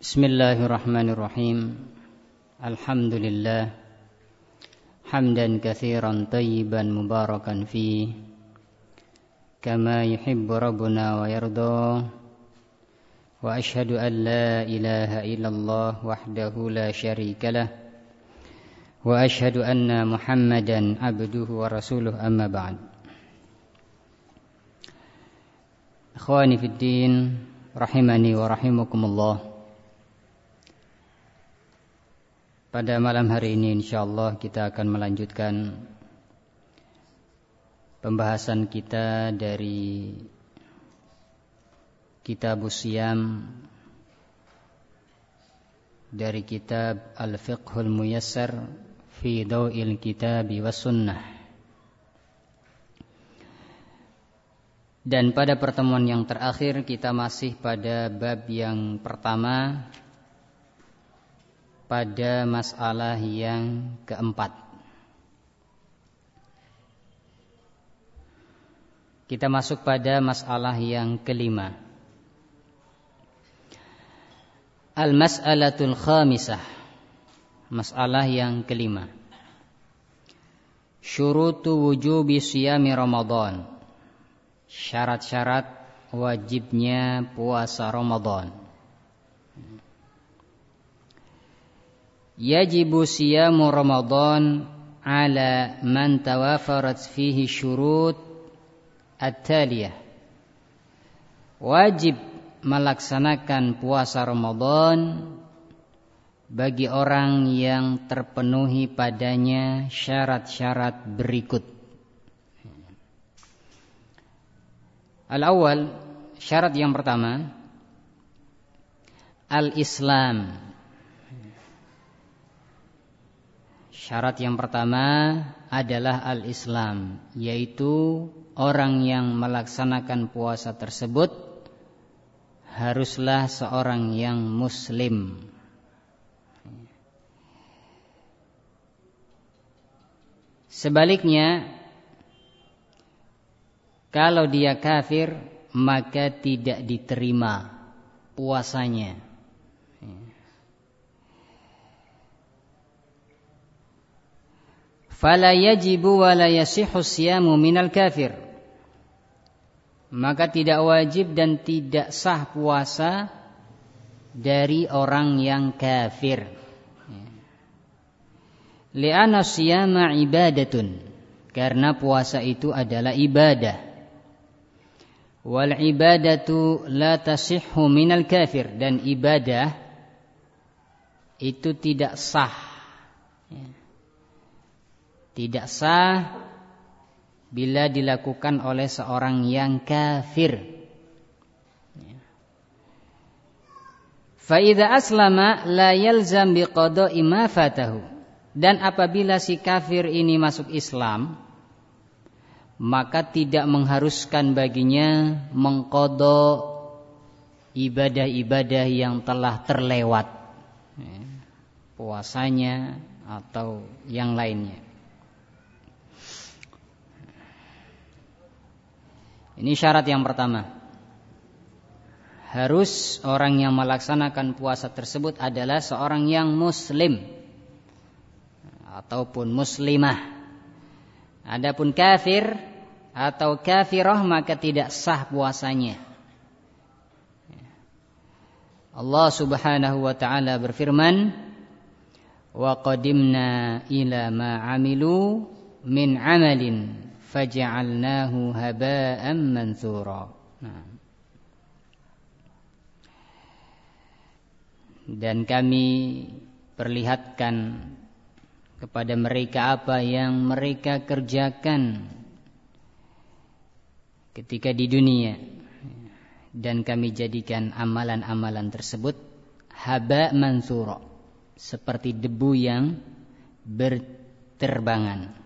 Bismillahirrahmanirrahim. Alhamdulillah hamdan katsiran thayyiban mubarakan fi kama yuhibbu rabbuna wa yarda. Wa asyhadu an la ilaha illallah wahdahu la syarikalah wa asyhadu anna Muhammadan abduhu wa rasuluh, amma ba'd. Ikhwani fid din, rahimani wa rahimakumullah. Pada malam hari ini insyaallah kita akan melanjutkan pembahasan kita dari Kitabus Shiyam, dari kitab Al-Fiqhul Muyassar fi Daw'il Kitabi was Sunnah. Dan pada pertemuan yang terakhir kita masih pada bab yang pertama, pada masalah yang keempat. Kita masuk pada masalah yang kelima. Al-mas'alatul khamisah, masalah yang kelima. Syurutu wujubi siyami Ramadan, syarat-syarat wajibnya puasa Ramadan. Yajibu siyamu Ramadan ala man tawafarat fihi syurut at-taliyah. Wajib melaksanakan puasa Ramadan bagi orang yang terpenuhi padanya syarat-syarat berikut. Al-awwal, syarat yang pertama, al-Islam. Syarat yang pertama adalah al-Islam, yaitu orang yang melaksanakan puasa tersebut haruslah seorang yang muslim. Sebaliknya, kalau dia kafir maka tidak diterima puasanya. Fala yajibu wa la yasihhu siyamu minal kafir. Maka tidak wajib dan tidak sah puasa dari orang yang kafir. Li'anna siyama ibadatun, karena puasa itu adalah ibadah. Wal ibadatu la tasihhu minal kafir, dan ibadah itu tidak sah. Tidak sah bila dilakukan oleh seorang yang kafir. Fa idza aslama la yalzam biqada'i ma fatahu. Dan apabila si kafir ini masuk Islam, maka tidak mengharuskan baginya mengqada ibadah-ibadah yang telah terlewat, puasanya atau yang lainnya. Ini syarat yang pertama. Harus orang yang melaksanakan puasa tersebut adalah seorang yang muslim ataupun muslimah. Adapun kafir atau kafirah maka tidak sah puasanya. Allah Subhanahu wa taala berfirman, "Wa qadimna ila ma 'amilu min 'amalin faja'alnahu haba'an manthura." Dan kami perlihatkan kepada mereka apa yang mereka kerjakan ketika di dunia, dan kami jadikan amalan-amalan tersebut haba' manthura, seperti debu yang berterbangan.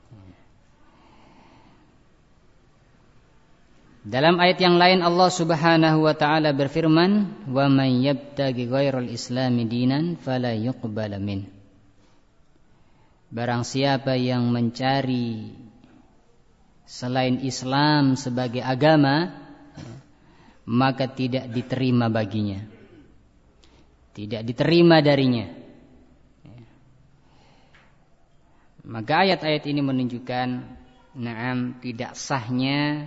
Dalam ayat yang lain Allah Subhanahu wa taala berfirman, "Wa man yabtaghi ghairal islami dinan fala yuqbala min." Barang siapa yang mencari selain Islam sebagai agama, maka tidak diterima baginya. tidak diterima darinya. Maka ayat-ayat ini menunjukkan tidak sahnya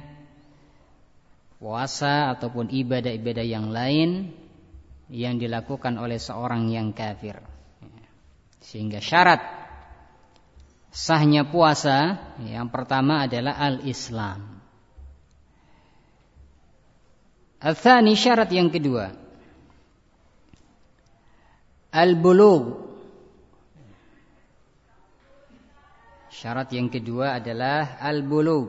puasa ataupun ibadah-ibadah yang lain yang dilakukan oleh seorang yang kafir. Sehingga syarat sahnya puasa yang pertama adalah al-Islam. Al-thani, syarat yang kedua, al-bulugh. Syarat yang kedua adalah al-bulugh.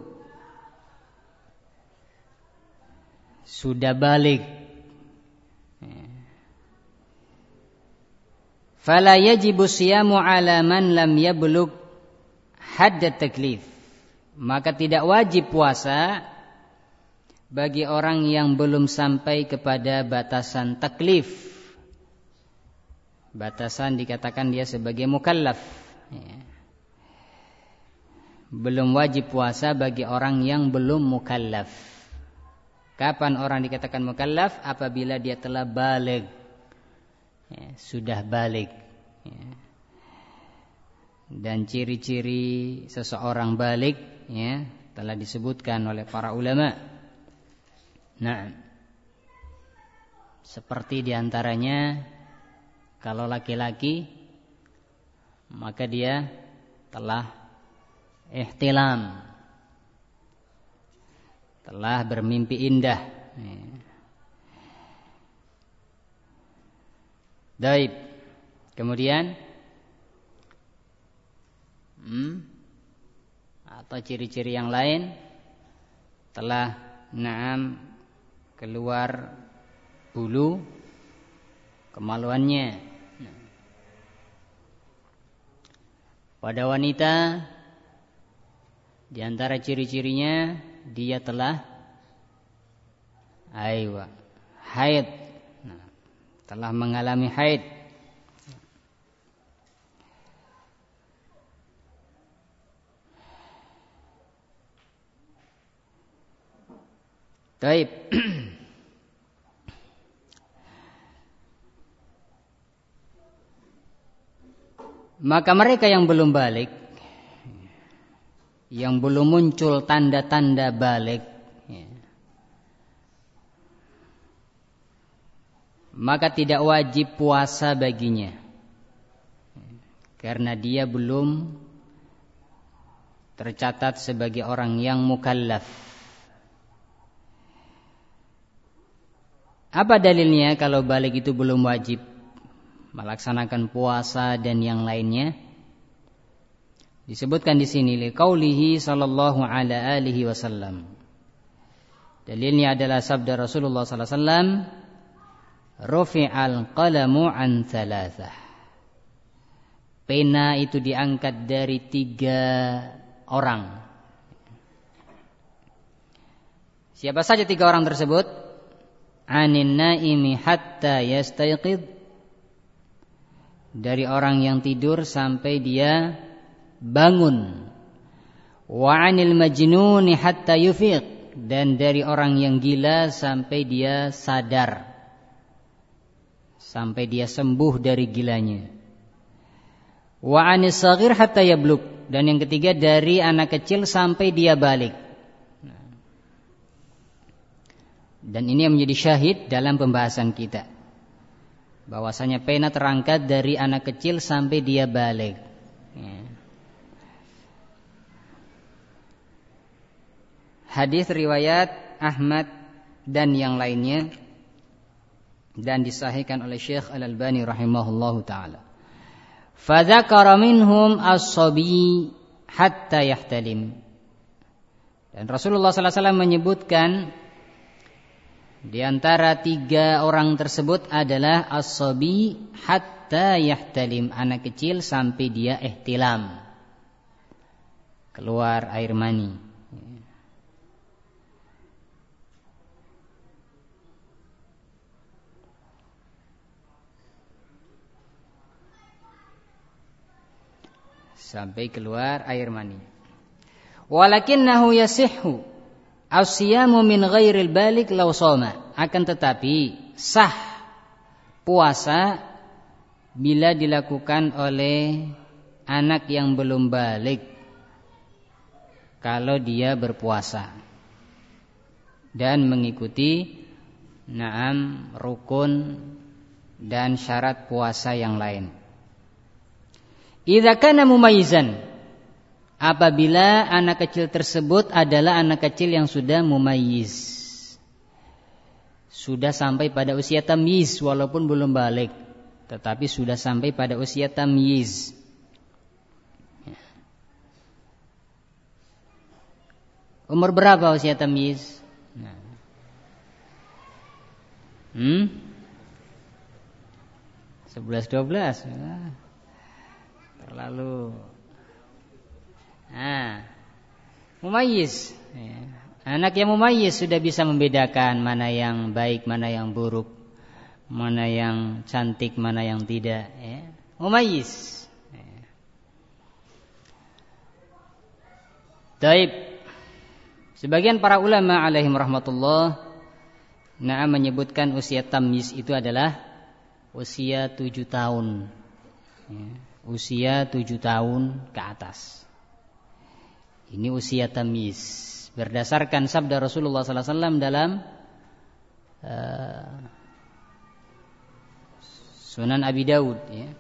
Sudah balik. Fala yajibu siyamu ala man lam yablugh hadd at-taklif. Maka tidak wajib puasa bagi orang yang belum sampai kepada batasan taklif. Batasan dikatakan dia sebagai mukallaf. Belum wajib puasa bagi orang yang belum mukallaf. Kapan orang dikatakan mukallaf? Apabila dia telah baligh, sudah baligh. Dan ciri-ciri seseorang baligh telah disebutkan oleh para ulama. Seperti diantaranya, kalau laki-laki maka dia telah ihtilam, telah bermimpi indah. Baik. Kemudian atau ciri-ciri yang lain, telah keluar bulu kemaluannya. Pada wanita, di antara ciri-cirinya dia telah haid, telah mengalami haid. Baik. Maka mereka yang belum balik, yang belum muncul tanda-tanda balik, maka tidak wajib puasa baginya, karena dia belum tercatat sebagai orang yang mukallaf. Apa dalilnya kalau balik itu belum wajib melaksanakan puasa dan yang lainnya? Disebutkan di sini liqaulihi sallallahu alaihi wasallam. Dalilnya adalah sabda Rasulullah sallallahu alaihi wasallam, rufi'al qalamu an thalathah. Pena itu diangkat dari 3 orang. Siapa saja 3 orang tersebut? Anin naimi hatta yastayqid, dari orang yang tidur sampai dia bangun. Wa 'anil majnuni hatta yufiq, dan dari orang yang gila sampai dia sadar, sampai dia sembuh dari gilanya. Wa 'anis shaghir hatta yablugh, dan yang ketiga dari anak kecil sampai dia balik. Dan ini yang menjadi syahid dalam pembahasan kita, bahwasanya pena terangkat dari anak kecil sampai dia balik. Hadis riwayat Ahmad dan yang lainnya, dan disahihkan oleh Syekh Al-Albani rahimahullahu ta'ala. Fadzakara minhum as-sabi hatta yahtalim. Dan Rasulullah sallallahu alaihi wasallam menyebutkan di antara 3 orang tersebut adalah as-sabi hatta yahtalim, anak kecil sampai dia ihtilam, keluar air mani. Sampai keluar air mani. Walakinnahu yasihhu as-siyamu min ghairil balik law shoma. Akan tetapi sah puasa bila dilakukan oleh anak yang belum balik kalau dia berpuasa dan mengikuti rukun dan syarat puasa yang lain. Idza kana mumayyizan, apabila anak kecil tersebut adalah anak kecil yang sudah mumayyiz, sudah sampai pada usia tamyiz walaupun belum balik, tetapi sudah sampai pada usia tamyiz. Umur berapa usia tamyiz? 11-12. Terlalu mumayyiz. Anak yang mumayyiz sudah bisa membedakan mana yang baik, mana yang buruk, mana yang cantik, mana yang tidak, mumayyiz. Taib. Sebagian para ulama alaihim rahmatullah menyebutkan usia tamyiz itu adalah usia 7 tahun. Usia 7 tahun ke atas. Ini usia tamyiz. Berdasarkan sabda Rasulullah sallallahu alaihi wasallam dalam Sunan Abi Daud,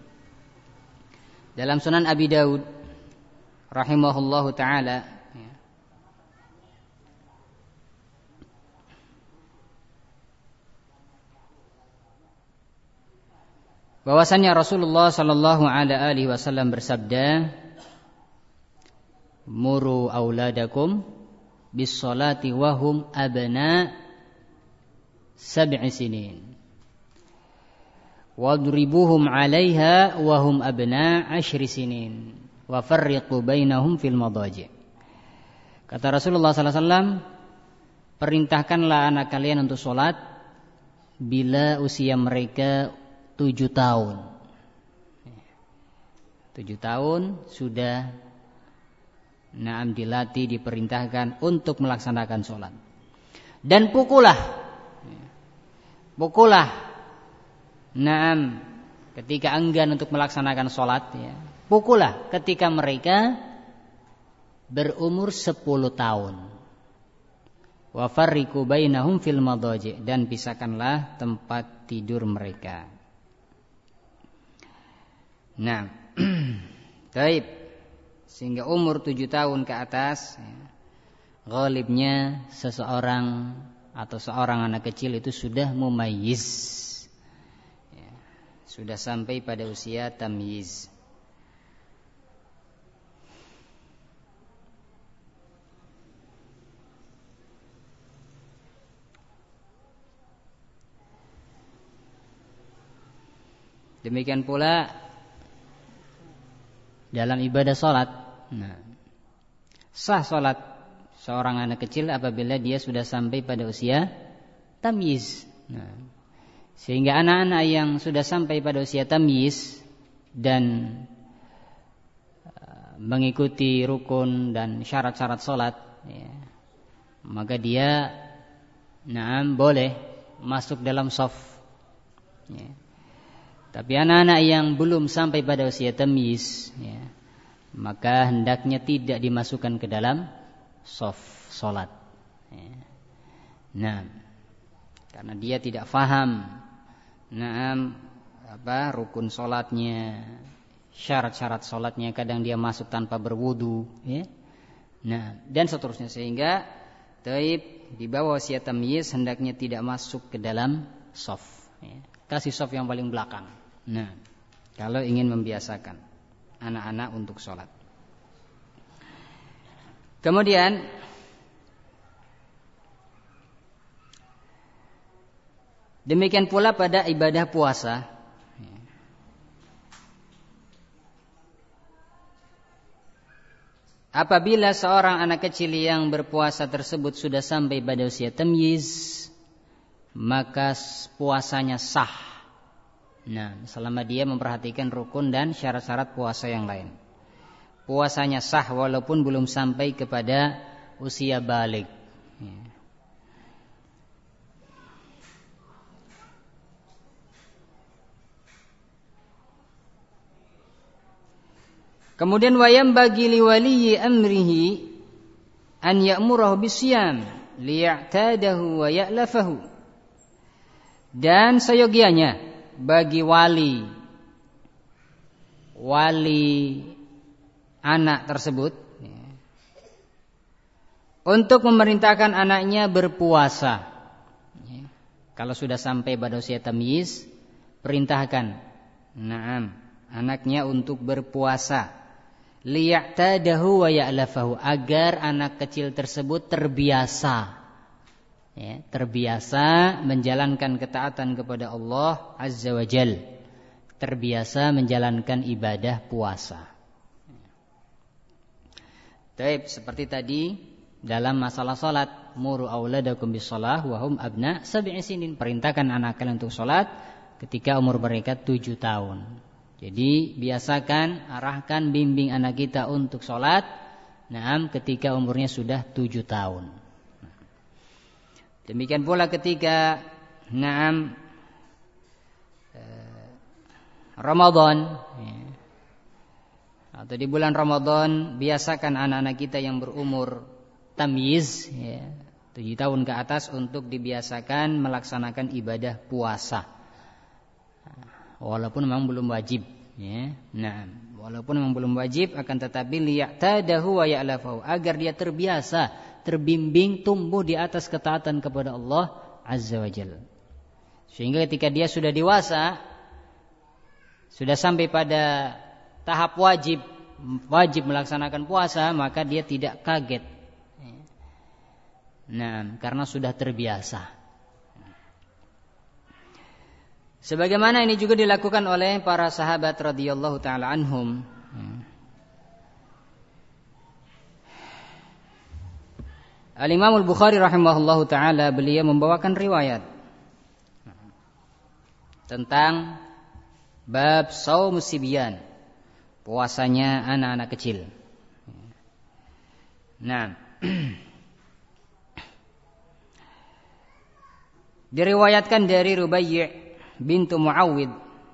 Dalam Sunan Abi Daud rahimahullahu taala, bahwasannya Rasulullah sallallahu alaihi wasallam bersabda, "Muru auladakum bis-salati wa hum abna 7 sinin. Wadribuhum 'alaiha wa hum abna 10 sinin. Wa farriqu bainahum fil madaji'." Kata Rasulullah sallallahu alaihi wasallam, perintahkanlah anak kalian untuk salat bila usia mereka 7 tahun. 7 tahun sudah dilatih, diperintahkan untuk melaksanakan sholat. Dan pukullah ketika enggan untuk melaksanakan sholat, pukullah ketika mereka berumur 10 tahun. Wa farriqu bainahum fil madaji', dan pisahkanlah tempat tidur mereka. Baik. Sehingga umur 7 tahun ke atas, ghalibnya seseorang atau seorang anak kecil itu sudah mumayyiz, sudah sampai pada usia tamyiz. Demikian pula dalam ibadah sholat. Sah sholat seorang anak kecil apabila dia sudah sampai pada usia tamyiz. Sehingga anak-anak yang sudah sampai pada usia tamyiz dan mengikuti rukun dan syarat-syarat sholat, maka dia boleh masuk dalam shaf. Tapi anak-anak yang belum sampai pada usia tamyiz, maka hendaknya tidak dimasukkan ke dalam shaf salat. Karena dia tidak faham rukun salatnya, syarat-syarat salatnya, kadang dia masuk tanpa berwudu, dan seterusnya, sehingga di bawah usia tamyiz hendaknya tidak masuk ke dalam shaf. Kasih shaf yang paling belakang. Kalau ingin membiasakan anak-anak untuk sholat. Kemudian demikian pula pada ibadah puasa. Apabila seorang anak kecil yang berpuasa tersebut sudah sampai pada usia tamyiz, maka puasanya sah. Selama dia memperhatikan rukun dan syarat-syarat puasa yang lain, puasanya sah walaupun belum sampai kepada usia balik. Kemudian wayam bagi liwaliyi amrihi an ya'murahu bisyam liya'tadahu wa ya'lafahu. Dan seyogianya bagi wali anak tersebut untuk memerintahkan anaknya berpuasa. Kalau sudah sampai pada usia tamyiz, perintahkan anaknya untuk berpuasa. Liya'tadahu wa ya'lafahu, agar anak kecil tersebut terbiasa menjalankan ketaatan kepada Allah Azza wa Jal, terbiasa menjalankan ibadah puasa. Baik, seperti tadi dalam masalah salat, muru auladakum bis-shalah wa hum abna sab'i sinin, perintahkan anak kalian untuk salat ketika umur mereka 7 tahun. Jadi biasakan, arahkan, bimbing anak kita untuk sholat ketika umurnya sudah 7 tahun. Demikian pula ketika Ramadan atau di bulan Ramadan, biasakan anak-anak kita yang berumur tamyiz 7 tahun ke atas untuk dibiasakan melaksanakan ibadah puasa. Walaupun memang belum wajib, walaupun memang belum wajib, akan tetapi liya'tadahu wa ya'lafahu, agar dia terbiasa, terbimbing, tumbuh di atas ketaatan kepada Allah Azza wa Jalla. Sehingga ketika dia sudah dewasa, sudah sampai pada tahap wajib melaksanakan puasa, maka dia tidak kaget. Karena sudah terbiasa. Sebagaimana ini juga dilakukan oleh para sahabat radhiyallahu taala anhum. Al-Imam Al-Bukhari rahimahullahu taala, beliau membawakan riwayat tentang bab shaum sibyan, puasanya anak-anak kecil. Diriwayatkan dari Rubai' bintu Muawwid,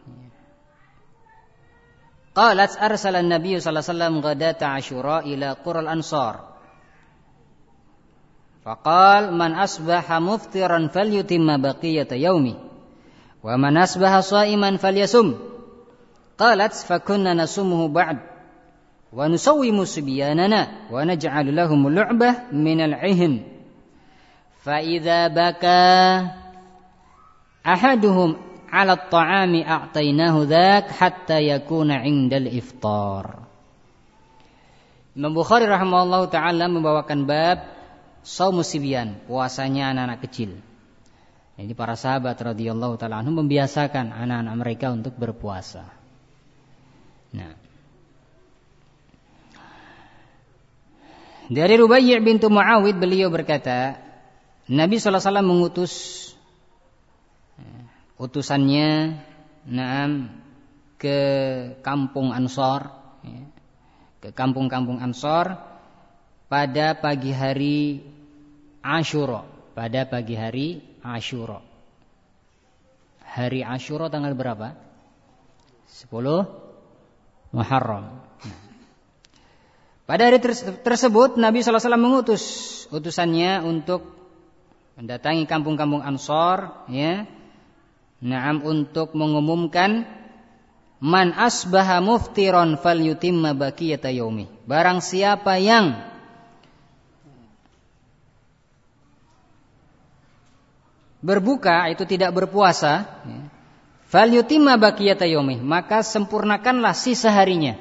qalat arsala an-nabiy sallallahu alaihi wasallam ghadata Asyura ila qura al-ansar, faqala man asbaha muftiran falyutimma baqiyata yaumi wa man asbaha sha'iman falyasum. Qalat fakunna nasumuhu ba'd wa nusawwimu subyanana wa naj'alu lahum lu'bah min al-'ihn fa idza baka ahaduhum 'ala at-ta'ami a'tainahu dzak hatta yakuna 'indal iftar. Imam Bukhari rahimahullahu taala membawakan bab shaum sibyan, puasanya anak-anak kecil. Ini para sahabat radhiyallahu taala anhum membiasakan anak-anak mereka untuk berpuasa. Dari Rubai' bintu Muawwid, beliau berkata, Nabi sallallahu alaihi wasallam mengutus utusannya ke kampung Ansor, ke kampung-kampung Ansor pada pagi hari Asyura. Pada pagi hari Asyura. Hari Asyura tanggal berapa? 10 Muharram. Pada hari tersebut Nabi sallallahu alaihi wasallam mengutus utusannya untuk mendatangi kampung-kampung Ansor, untuk mengumumkan man asbaha muftiran falyutimma baqiyata yaumi. Barang siapa yang berbuka, itu tidak berpuasa, falyutimma baqiyata yaumi, maka sempurnakanlah sisa harinya.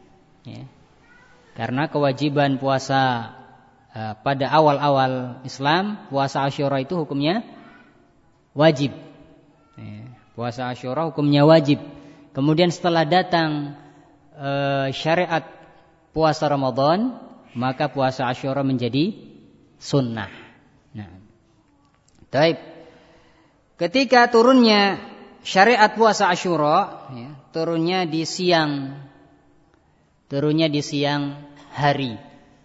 Karena kewajiban puasa pada awal-awal Islam, puasa Asyura itu hukumnya wajib. Puasa Asyura hukumnya wajib. Kemudian setelah datang syariat puasa Ramadan, maka puasa Asyura menjadi sunnah. Baik. Ketika turunnya syariat puasa Asyura, turunnya di siang hari.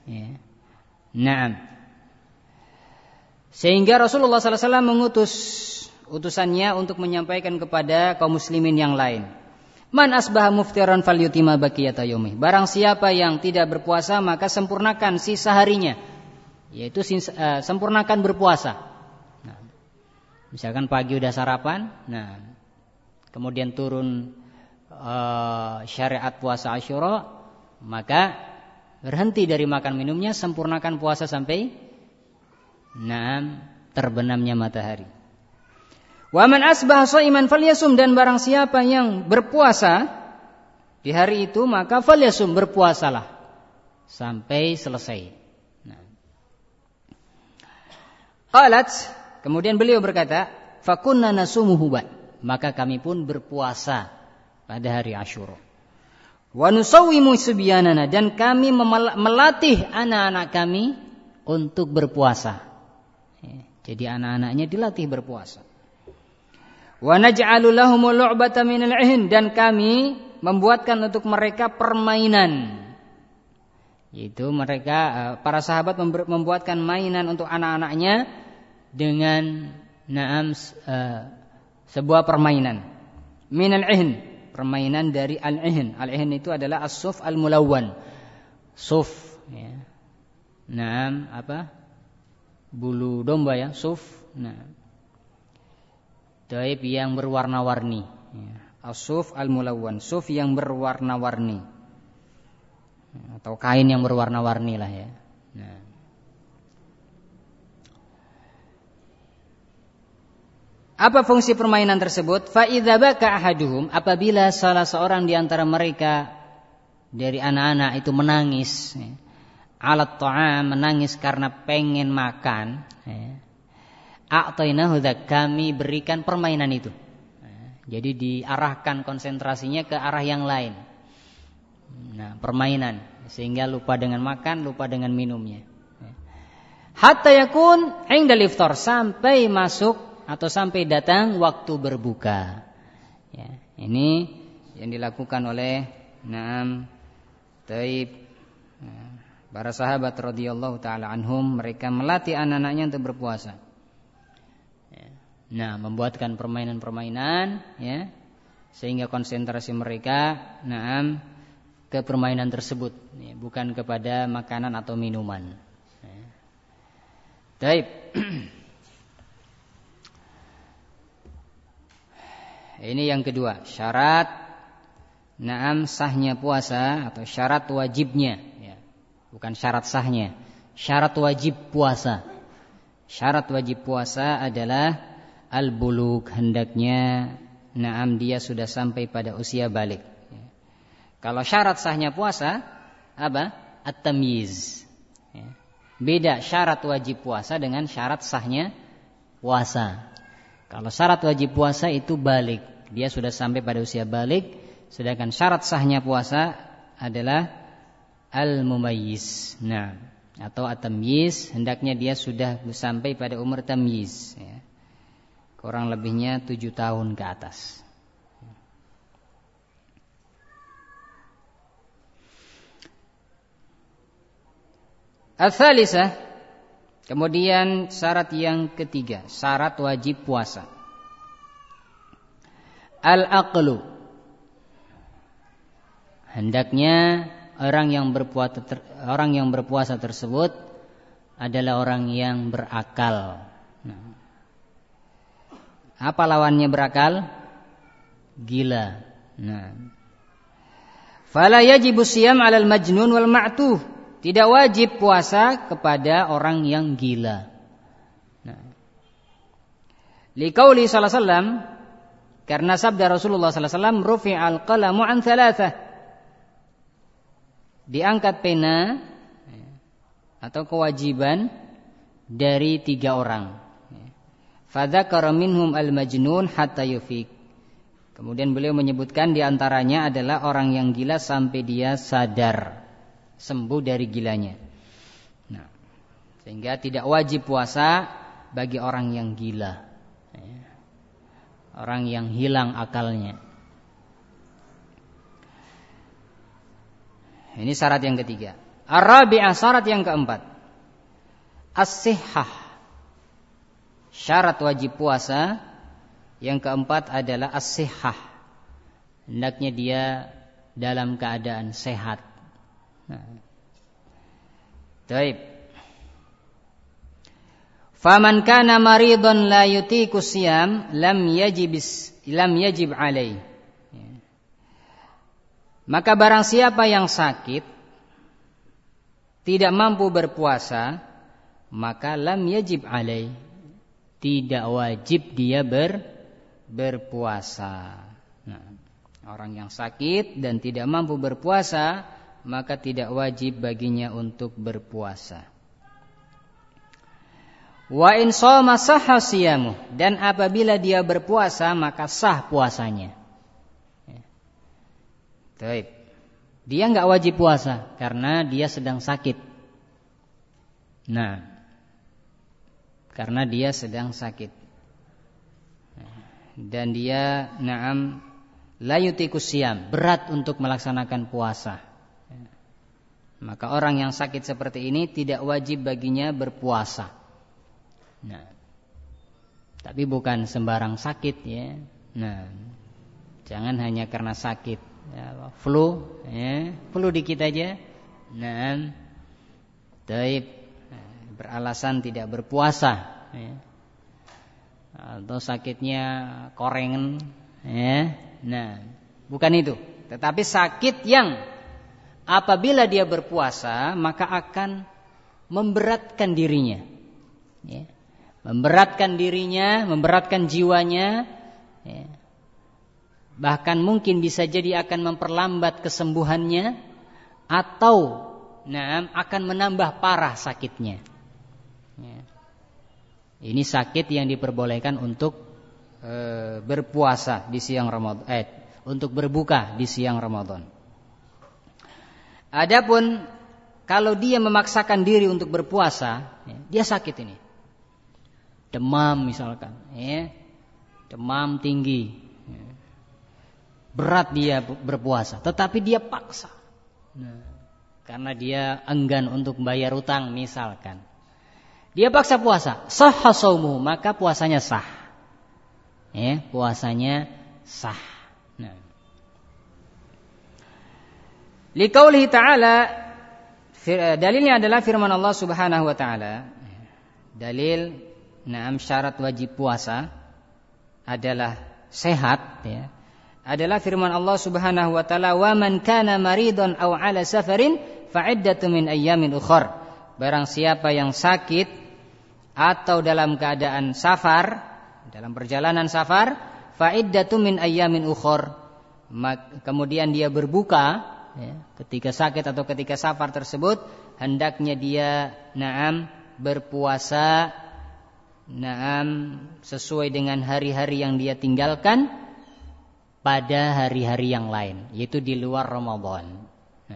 Sehingga Rasulullah sallallahu alaihi wasallam mengutus utusannya untuk menyampaikan kepada kaum muslimin yang lain Man asbaha muftiran falyutima baqiyata yaumih. Barang siapa yang tidak berpuasa maka sempurnakan sisa harinya, yaitu sempurnakan berpuasa. Nah, misalkan pagi udah sarapan, nah kemudian turun syariat puasa Asyura, maka berhenti dari makan minumnya, sempurnakan puasa sampai terbenamnya matahari. Wa man asbaha shaiman falyasum, dan barang siapa yang berpuasa di hari itu maka falyasum, berpuasalah sampai selesai. Nah. Qalat, kemudian beliau berkata, fakunna nasumuhu, maka kami pun berpuasa pada hari Asyura. Wa nusawwimu subyanana, dan kami melatih anak-anak kami untuk berpuasa. Jadi anak-anaknya dilatih berpuasa. Wa naj'alu lahumul lu'bata minal 'ihn, dan kami membuatkan untuk mereka permainan. Yaitu mereka para sahabat membuatkan mainan untuk anak-anaknya dengan sebuah permainan. Minal 'ihn, permainan dari al-'ihn. Al-'ihn itu adalah as-suf al-mulawwan. Suf, ya. Bulu domba, ya, suf. Taib yang berwarna-warni, as-suf al-mulawwan, suf yang berwarna-warni, atau kain yang berwarna-warni lah, ya. Nah. Apa fungsi permainan tersebut? Fa idza baka ahaduhum, apabila salah seorang di antara mereka dari anak-anak itu menangis, ya, alat ta'am, menangis karena pengen makan, ya, a'tainahu dzak, kami berikan permainan itu. Jadi diarahkan konsentrasinya ke arah yang lain. Nah, permainan, sehingga lupa dengan makan, lupa dengan minumnya. Hatta yakun 'indal iftar, sampai masuk atau sampai datang waktu berbuka. Ya, ini yang dilakukan oleh para sahabat radhiyallahu taala anhum, mereka melatih anak-anaknya untuk berpuasa. Nah, membuatkan permainan-permainan, ya, sehingga konsentrasi mereka ke permainan tersebut, ya, bukan kepada makanan atau minuman. Baik. Ini yang kedua, syarat sahnya puasa atau syarat wajibnya, ya. Bukan syarat sahnya, syarat wajib puasa. Syarat wajib puasa adalah al-bulugh, hendaknya dia sudah sampai pada usia balik. Kalau syarat sahnya puasa apa? At-tamyiz. Beda syarat wajib puasa dengan syarat sahnya puasa. Kalau syarat wajib puasa itu balik, dia sudah sampai pada usia balik, sedangkan syarat sahnya puasa adalah al-mumayyiz. Nah, atau at-tamyiz, hendaknya dia sudah sampai pada umur tamyiz, ya. Kurang lebihnya 7 tahun ke atas. Al-thalisah, kemudian syarat yang ketiga, syarat wajib puasa. Al-aqlu, hendaknya orang yang berpuasa tersebut adalah orang yang berakal. Nah, apa lawannya berakal? Gila. Nah, fala yajibu siyam 'alal majnun wal ma'tuh, tidak wajib puasa kepada orang yang gila. Nah, liqauli sallallahu alaihi wasallam, karena sabda Rasulullah sallallahu alaihi wasallam, rufi'al qalamu an thalathah, diangkat pena atau kewajiban dari 3 orang. Fadzakara minhum al-majnun hatta yufiq. Kemudian beliau menyebutkan di antaranya adalah orang yang gila sampai dia sadar, sembuh dari gilanya. Nah, sehingga tidak wajib puasa bagi orang yang gila, orang yang hilang akalnya. Ini syarat yang ketiga. Ar-rabi'ah, syarat yang keempat, as-sihhah. Syarat wajib puasa yang keempat adalah as-sihhah, hendaknya dia dalam keadaan sehat. Baik. Faman kana maridun la yutiqu siyam lam yajib alaihi. Maka barang siapa yang sakit tidak mampu berpuasa, maka lam yajib alaihi, tidak wajib dia berpuasa. Nah, orang yang sakit dan tidak mampu berpuasa, maka tidak wajib baginya untuk berpuasa. Wa in shoma sahha siyamu, dan apabila dia berpuasa maka sah puasanya. Baik. Dia enggak wajib puasa karena dia sedang sakit. Nah, karena dia sedang sakit. Dan dia la yutiqu siyam, berat untuk melaksanakan puasa. Maka orang yang sakit seperti ini tidak wajib baginya berpuasa. Nah, tapi bukan sembarang sakit ya. Nah, jangan hanya karena sakit, ya, flu dikit aja. Nah, beralasan tidak berpuasa, ya. Atau sakitnya korengan, ya. Nah, bukan itu. Tetapi sakit yang apabila dia berpuasa maka akan memberatkan dirinya, ya. Memberatkan dirinya, memberatkan jiwanya, ya. Bahkan mungkin bisa jadi akan memperlambat kesembuhannya, atau akan menambah parah sakitnya, ya. Ini sakit yang diperbolehkan untuk berpuasa di siang Ramadan, untuk berbuka di siang Ramadan. Adapun kalau dia memaksakan diri untuk berpuasa, ya, dia sakit ini. Demam misalkan, ya, demam tinggi, ya. Berat dia berpuasa, tetapi dia paksa, karena dia enggan untuk membayar utang misalkan. Dia paksa puasa, sahha shaumuhu, maka puasanya sah, ya, puasanya sah. Nah, liqaulihi ta'ala, dalilnya adalah firman Allah Subhanahu wa taala. Dalil syarat wajib puasa adalah sehat, ya. Adalah firman Allah Subhanahu wa taala, "Wa man kana maridun aw 'ala safarin fa 'iddatun min ayyamin ukhar." Barang siapa yang sakit atau dalam keadaan safar, dalam perjalanan safar, fa 'iddatun min ayyamin ukhar. Kemudian dia berbuka, ya, ketika sakit atau ketika safar tersebut, hendaknya dia berpuasa sesuai dengan hari-hari yang dia tinggalkan pada hari-hari yang lain, yaitu di luar Ramadan.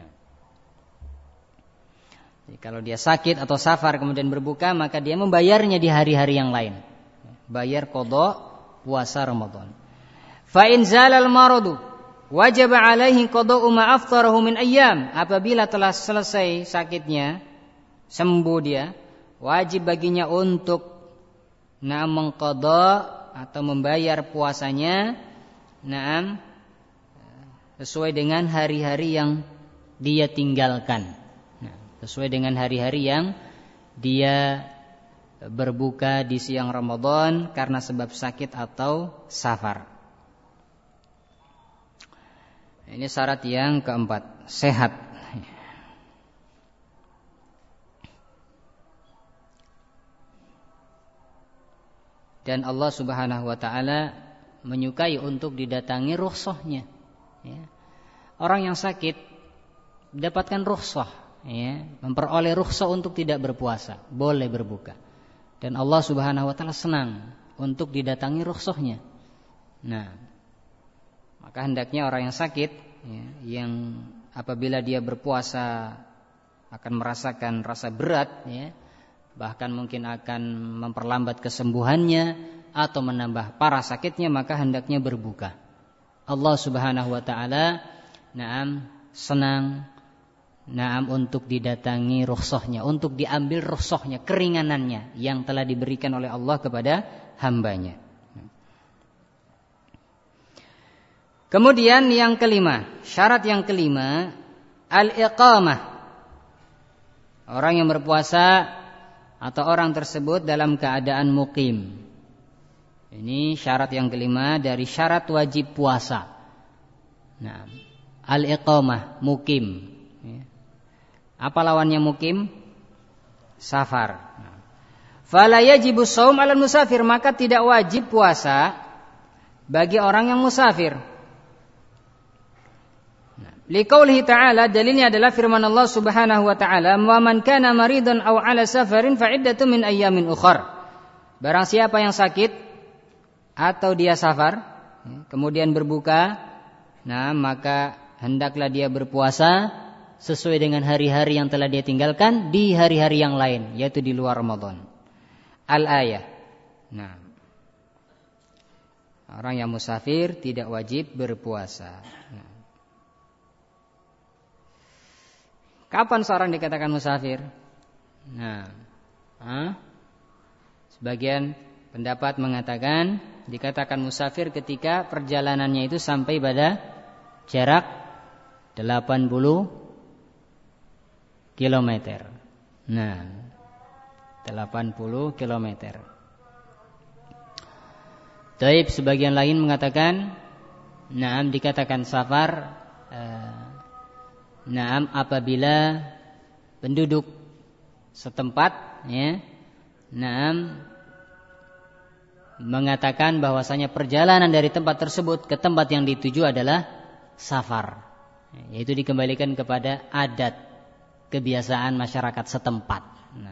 Jadi kalau dia sakit atau safar kemudian berbuka, maka dia membayarnya di hari-hari yang lain, bayar qada puasa Ramadan. Fa in zalal maradu wajib alaihi qada'u ma aftarahu min ayyam. Apabila telah selesai sakitnya, sembuh dia, wajib baginya untuk mengqadha atau membayar puasanya sesuai dengan hari-hari yang dia tinggalkan. Sesuai dengan hari-hari yang dia berbuka di siang Ramadan karena sebab sakit atau safar. Ini syarat yang keempat, sehat. Dan Allah Subhanahu wa taala menyukai untuk didatangi rukhsahnya, ya. Orang yang sakit mendapatkan rukhsah, ya, memperoleh rukhsah untuk tidak berpuasa, boleh berbuka. Dan Allah Subhanahu wa taala senang untuk didatangi rukhsahnya. Nah, maka hendaknya orang yang sakit, ya, yang apabila dia berpuasa akan merasakan rasa berat, ya, bahkan mungkin akan memperlambat kesembuhannya atau menambah parah sakitnya, maka hendaknya berbuka. Allah Subhanahu wa taala senang untuk didatangi rukhsahnya, untuk diambil rukhsahnya, keringanannya yang telah diberikan oleh Allah kepada hambanya. Kemudian yang kelima, syarat yang kelima, al-iqamah. Orang yang berpuasa atau orang tersebut dalam keadaan muqim. Ini syarat yang kelima dari syarat wajib puasa. Nah, al-iqamah, muqim. Apa lawannya muqim? Safar. Fala yajibu shaum 'alal musafir, maka tidak wajib puasa bagi orang yang musafir. Liqaulihi ta'ala, dalilnya adalah firman Allah Subhanahu wa ta'ala, "Wa man kana maridan aw 'ala safarin fa 'iddatun min ayyamin ukhar." Barang siapa yang sakit atau dia safar, kemudian berbuka, maka hendaklah dia berpuasa sesuai dengan hari-hari yang telah dia tinggalkan di hari-hari yang lain, yaitu di luar Ramadan. Al-ayah. Orang yang musafir tidak wajib berpuasa. Kapan seorang dikatakan musafir? Sebagian pendapat mengatakan dikatakan musafir ketika perjalanannya itu sampai pada jarak 80 km. 80 km. Taib sebagian lain mengatakan dikatakan safar apabila penduduk setempat mengatakan bahwasanya perjalanan dari tempat tersebut ke tempat yang dituju adalah safar, yaitu dikembalikan kepada adat kebiasaan masyarakat setempat.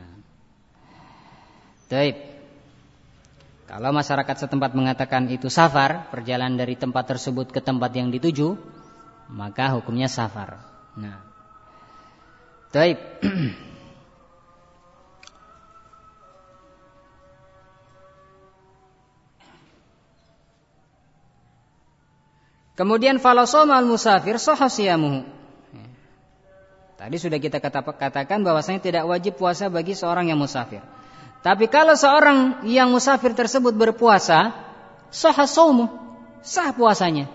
Taib. Kalau masyarakat setempat mengatakan itu safar, perjalanan dari tempat tersebut ke tempat yang dituju, maka hukumnya safar. Taib. Kemudian falasoma al-musafir sahha siyamuhu. Tadi sudah kita katakan bahwasanya tidak wajib puasa bagi seorang yang musafir. Tapi kalau seorang yang musafir tersebut berpuasa, sahha shaumuhu, sah puasanya.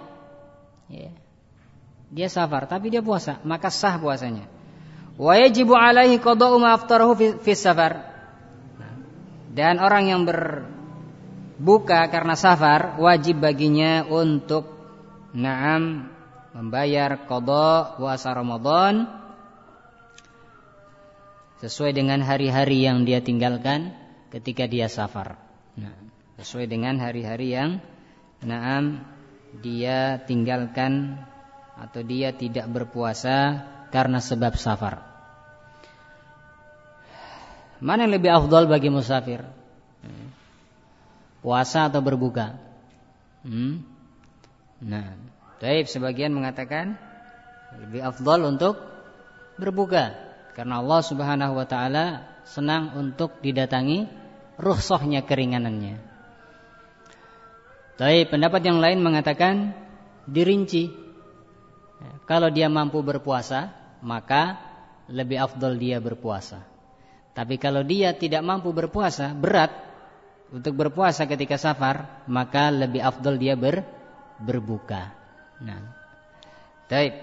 Dia safar tapi dia puasa, maka sah puasanya. Wa yajibu alaihi qada'u ma aftarahu fi safar. Dan orang yang berbuka karena safar wajib baginya untuk membayar qada' puasa Ramadan sesuai dengan hari-hari yang dia tinggalkan ketika dia safar. Sesuai dengan hari-hari yang dia tinggalkan atau dia tidak berpuasa karena sebab safar. Mana yang lebih afdal bagi musafir? Puasa atau berbuka? Taib sebagian mengatakan lebih afdal untuk berbuka, karena Allah Subhanahu wa taala senang untuk didatangi rukhsahnya, keringanannya. Taib pendapat yang lain mengatakan dirinci. Kalau dia mampu berpuasa, maka lebih afdal dia berpuasa. Tapi kalau dia tidak mampu berpuasa, berat untuk berpuasa ketika safar, maka lebih afdal dia berbuka. Baik.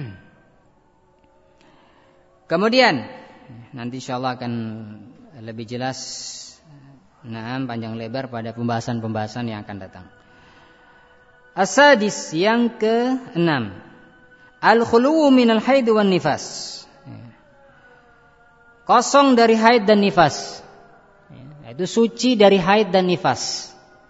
Kemudian nanti insyaallah akan lebih jelas panjang lebar pada pembahasan-pembahasan yang akan datang. As-sadis, yang ke-6, al-khuluwu minal haid wan nifas. Kosong dari haid dan nifas. Itu suci dari haid dan nifas.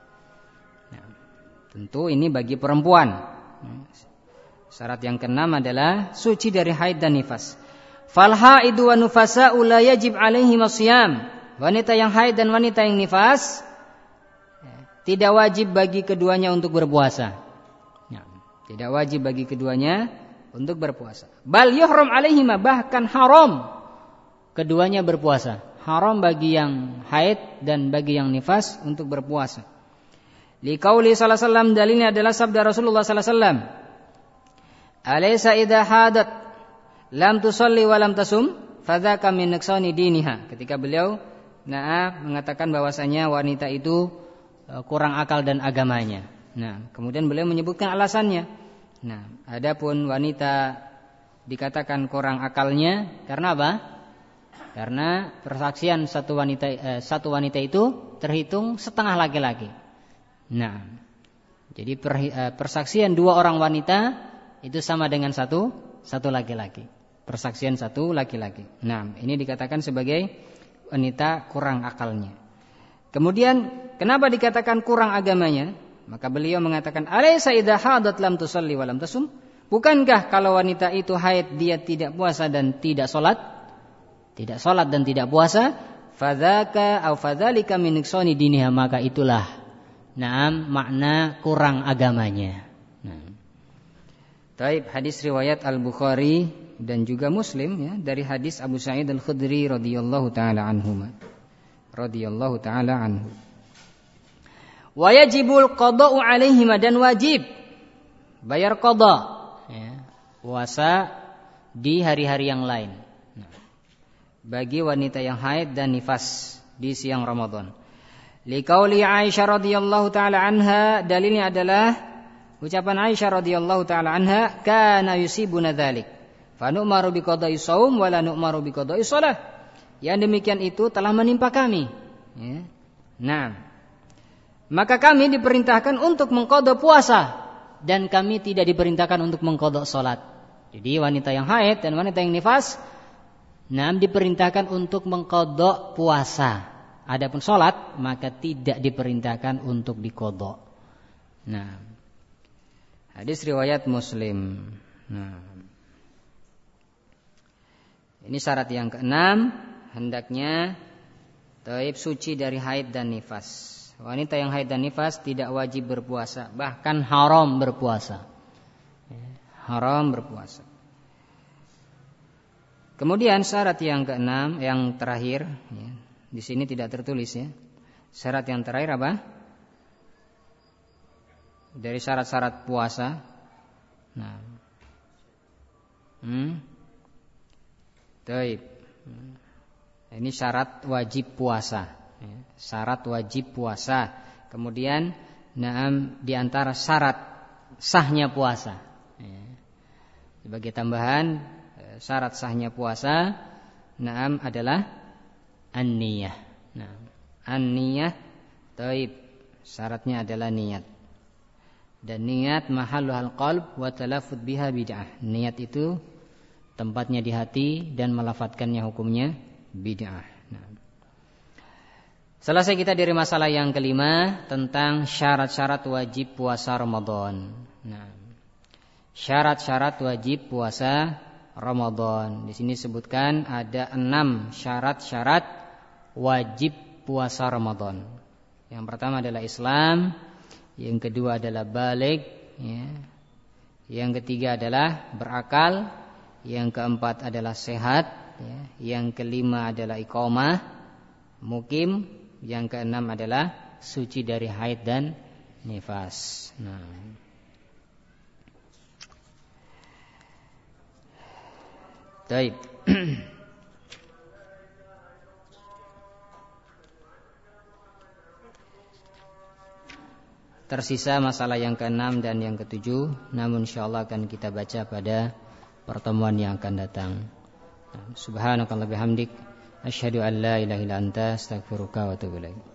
Tentu ini bagi perempuan. Syarat yang ke-6 adalah suci dari haid dan nifas. Fal haidu wan nufasa'u la yajib alaihim as-shiyam. Wanita yang haid dan wanita yang nifas tidak wajib bagi keduanya untuk berpuasa. Tidak wajib bagi keduanya untuk berpuasa. Bal yuhram alaihima, bahkan haram keduanya berpuasa. Haram bagi yang haid dan bagi yang nifas untuk berpuasa. Liqauli sallallahu alaihi wasallam, dalilnya adalah sabda Rasulullah sallallahu alaihi wasallam, alaysa idza hadat lam tusalli wa lam tasum fadzaka min nuqsani diniha. Ketika beliau mengatakan bahwasanya wanita itu kurang akal dan agamanya. Kemudian beliau menyebutkan alasannya. Nah, adapun wanita dikatakan kurang akalnya karena apa? Karena persaksian satu wanita itu terhitung setengah laki-laki. Nah, jadi persaksian dua orang wanita itu sama dengan satu laki-laki. Persaksian satu laki-laki. Nah, ini dikatakan sebagai wanita kurang akalnya. Kemudian kenapa dikatakan kurang agamanya? Maka beliau mengatakan, alaysa idza hadat lam tusalli wa lam tasum? Bukankah kalau wanita itu haid dia tidak puasa dan tidak salat? Tidak salat dan tidak puasa, fadzaka aw fadzalika min nuqsani diniha, maka itulah makna kurang agamanya. Nah. Taib, hadis riwayat Al-Bukhari dan juga Muslim ya, dari hadis Abu Sa'id Al-Khudri radhiyallahu taala anhu. Wa yajibul qada'u 'alaihim, dan wajib bayar qada ya, puasa di hari-hari yang lain. Nah, bagi wanita yang haid dan nifas di siang Ramadan. Liqauli Aisyah radhiyallahu taala anha, dalilnya adalah ucapan Aisyah radhiyallahu taala anha, kana yusibuna dzalik fa nu'maru bi qada'i shaum wa la nu'maru bi qada'i shalah. Yang demikian itu telah menimpa kami ya. Nah, maka kami diperintahkan untuk mengqadha puasa dan kami tidak diperintahkan untuk mengqadha salat. Jadi wanita yang haid dan wanita yang nifas diperintahkan untuk mengqadha puasa. Adapun salat maka tidak diperintahkan untuk diqadha. Nah, hadis riwayat Muslim. Nah, ini syarat yang keenam, hendaknya suci dari haid dan nifas. Wanita yang haid dan nifas tidak wajib berpuasa, bahkan haram berpuasa. Haram berpuasa. Kemudian syarat yang keenam, yang terakhir ya, di sini tidak tertulis ya. Syarat yang terakhir apa? Dari syarat-syarat puasa. Nah. Taib. Ini syarat wajib puasa. Syarat wajib puasa. Kemudian di antara syarat sahnya puasa. Sebagai tambahan, syarat sahnya puasa adalah an-niyah. An-niyah, taib. Syaratnya adalah niat. Dan niat mahalluhal qalb wa talaffuz biha bid'ah. Niat itu tempatnya di hati dan melafadzkannya hukumnya bid'ah. Selesai kita dari masalah yang kelima tentang syarat-syarat wajib puasa Ramadan. Nah, syarat-syarat wajib puasa Ramadan. Di sini sebutkan ada 6 syarat-syarat wajib puasa Ramadan. Yang pertama adalah Islam, yang kedua adalah baligh, ya. Yang ketiga adalah berakal, yang keempat adalah sehat, ya. Yang kelima adalah iqamah, mukim. Yang keenam adalah suci dari haid dan nifas. Nah, baik. Tersisa masalah yang keenam dan yang ketujuh, namun insyaallah akan kita baca pada pertemuan yang akan datang. Subhanakallahumma bihamdik, asyhadu an la ilaha illa anta, astaghfiruka wa atubu ilaik.